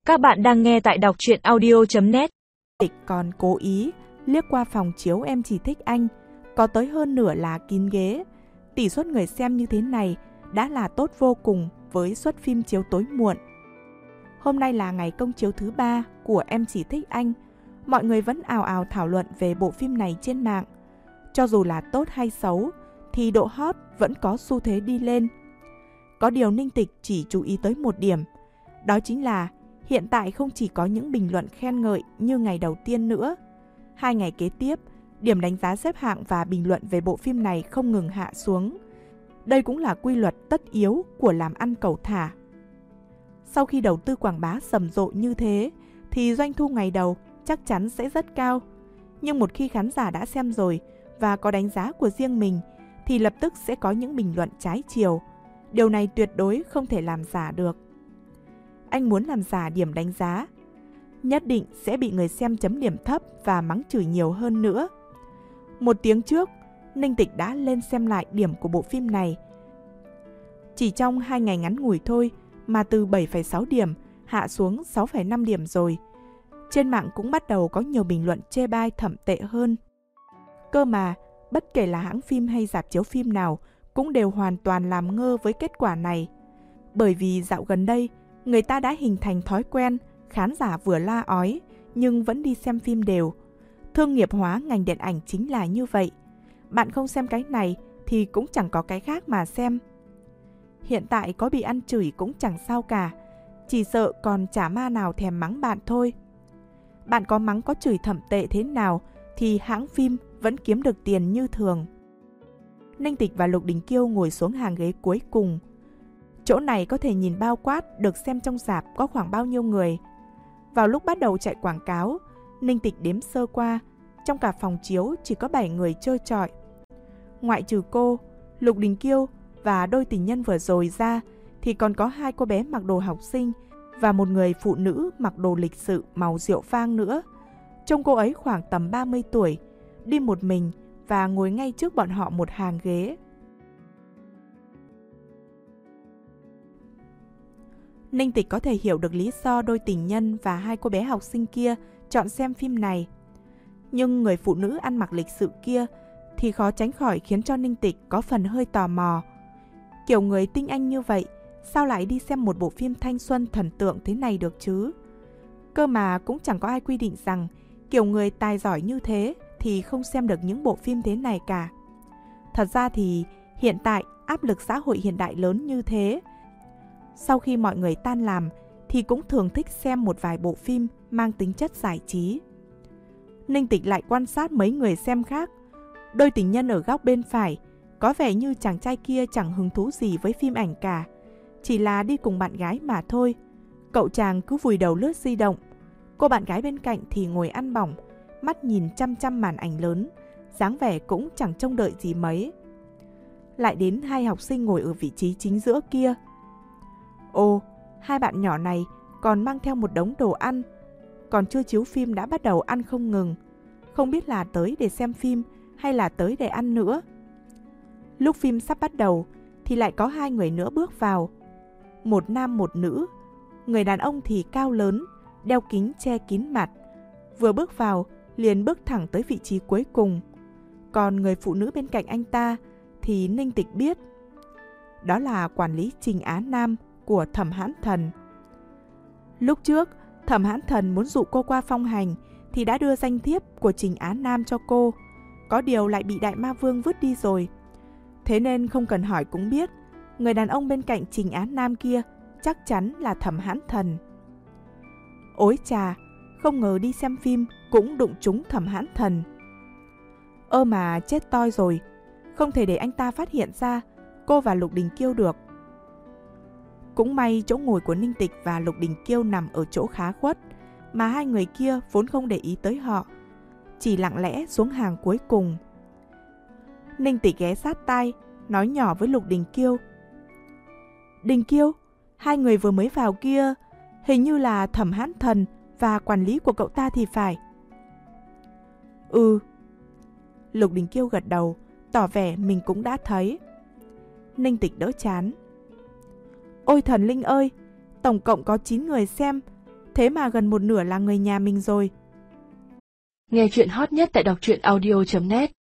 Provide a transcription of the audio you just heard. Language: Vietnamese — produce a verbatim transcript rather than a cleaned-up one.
Các bạn đang nghe tại đọc truyện audio chấm net. Tịch còn cố ý liếc qua phòng chiếu Em Chỉ Thích Anh, có tới hơn nửa là kín ghế. Tỷ suất người xem như thế này đã là tốt vô cùng với suất phim chiếu tối muộn. Hôm nay là ngày công chiếu thứ ba của Em Chỉ Thích Anh. Mọi người vẫn ào ào thảo luận về bộ phim này trên mạng. Cho dù là tốt hay xấu thì độ hot vẫn có xu thế đi lên. Có điều Ninh Tịch chỉ chú ý tới một điểm, đó chính là hiện tại không chỉ có những bình luận khen ngợi như ngày đầu tiên nữa. Hai ngày kế tiếp, điểm đánh giá xếp hạng và bình luận về bộ phim này không ngừng hạ xuống. Đây cũng là quy luật tất yếu của làm ăn cẩu thả. Sau khi đầu tư quảng bá rầm rộ như thế, thì doanh thu ngày đầu chắc chắn sẽ rất cao. Nhưng một khi khán giả đã xem rồi và có đánh giá của riêng mình, thì lập tức sẽ có những bình luận trái chiều. Điều này tuyệt đối không thể làm giả được. Anh muốn làm giả điểm đánh giá, nhất định sẽ bị người xem chấm điểm thấp và mắng chửi nhiều hơn nữa. Một tiếng trước, Ninh Tịch đã lên xem lại điểm của bộ phim này. Chỉ trong hai ngày ngắn ngủi thôi mà từ bảy phẩy sáu điểm hạ xuống sáu phẩy năm điểm rồi. Trên mạng cũng bắt đầu có nhiều bình luận chê bai thậm tệ hơn. Cơ mà, bất kể là hãng phim hay rạp chiếu phim nào cũng đều hoàn toàn làm ngơ với kết quả này. Bởi vì dạo gần đây, người ta đã hình thành thói quen khán giả vừa la ói nhưng vẫn đi xem phim đều. Thương nghiệp hóa ngành điện ảnh chính là như vậy. Bạn không xem cái này thì cũng chẳng có cái khác mà xem. Hiện tại có bị ăn chửi cũng chẳng sao cả, chỉ sợ còn chả ma nào thèm mắng bạn thôi. Bạn có mắng có chửi thậm tệ thế nào thì hãng phim vẫn kiếm được tiền như thường. Ninh Tịch và Lục Đình Kiêu ngồi xuống hàng ghế cuối cùng. Chỗ này có thể nhìn bao quát được xem trong rạp có khoảng bao nhiêu người. Vào lúc bắt đầu chạy quảng cáo, Ninh Tịch đếm sơ qua, trong cả phòng chiếu chỉ có bảy người chơi chọi. Ngoại trừ cô, Lục Đình Kiêu và đôi tình nhân vừa rồi ra, thì còn có hai cô bé mặc đồ học sinh và một người phụ nữ mặc đồ lịch sự màu rượu vang nữa. Trông cô ấy khoảng tầm ba mươi tuổi, đi một mình và ngồi ngay trước bọn họ một hàng ghế. Ninh Tịch có thể hiểu được lý do đôi tình nhân và hai cô bé học sinh kia chọn xem phim này. Nhưng người phụ nữ ăn mặc lịch sự kia thì khó tránh khỏi khiến cho Ninh Tịch có phần hơi tò mò. Kiểu người tinh anh như vậy, sao lại đi xem một bộ phim thanh xuân thần tượng thế này được chứ? Cơ mà cũng chẳng có ai quy định rằng kiểu người tài giỏi như thế thì không xem được những bộ phim thế này cả. Thật ra thì hiện tại áp lực xã hội hiện đại lớn như thế. Sau khi mọi người tan làm thì cũng thường thích xem một vài bộ phim mang tính chất giải trí. Ninh Tịch lại quan sát mấy người xem khác. Đôi tình nhân ở góc bên phải, có vẻ như chàng trai kia chẳng hứng thú gì với phim ảnh cả, chỉ là đi cùng bạn gái mà thôi. Cậu chàng cứ vùi đầu lướt di động. Cô bạn gái bên cạnh thì ngồi ăn bỏng, mắt nhìn chăm chăm màn ảnh lớn, dáng vẻ cũng chẳng trông đợi gì mấy. Lại đến hai học sinh ngồi ở vị trí chính giữa kia. Ồ, hai bạn nhỏ này còn mang theo một đống đồ ăn, còn chưa chiếu phim đã bắt đầu ăn không ngừng. Không biết là tới để xem phim hay là tới để ăn nữa. Lúc phim sắp bắt đầu thì lại có hai người nữa bước vào. Một nam một nữ. Người đàn ông thì cao lớn, đeo kính che kín mặt. Vừa bước vào liền bước thẳng tới vị trí cuối cùng. Còn người phụ nữ bên cạnh anh ta thì Ninh Tịch biết, đó là quản lý Trình Á Nam của Thẩm Hãn Thần. Lúc trước, Thẩm Hãn Thần muốn dụ cô qua phong hành thì đã đưa danh thiếp của Trình Á Nam cho cô. Có điều lại bị Đại Ma Vương vứt đi rồi. Thế nên không cần hỏi cũng biết, người đàn ông bên cạnh Trình Á Nam kia chắc chắn là Thẩm Hãn Thần. Ối chà, không ngờ đi xem phim cũng đụng trúng Thẩm Hãn Thần. Ơ mà chết toi rồi, không thể để anh ta phát hiện ra cô và Lục Đình Kiêu được. Cũng may chỗ ngồi của Ninh Tịch và Lục Đình Kiêu nằm ở chỗ khá khuất, mà hai người kia vốn không để ý tới họ, chỉ lặng lẽ xuống hàng cuối cùng. Ninh Tịch ghé sát tai, nói nhỏ với Lục Đình Kiêu. Đình Kiêu, hai người vừa mới vào kia, hình như là Thẩm Hãn Thần và quản lý của cậu ta thì phải. Ừ. Lục Đình Kiêu gật đầu, tỏ vẻ mình cũng đã thấy. Ninh Tịch đỡ chán. Ôi thần linh ơi, tổng cộng có chín người xem, thế mà gần một nửa là người nhà mình rồi. Nghe chuyện hot nhất tại đọc truyện audio chấm net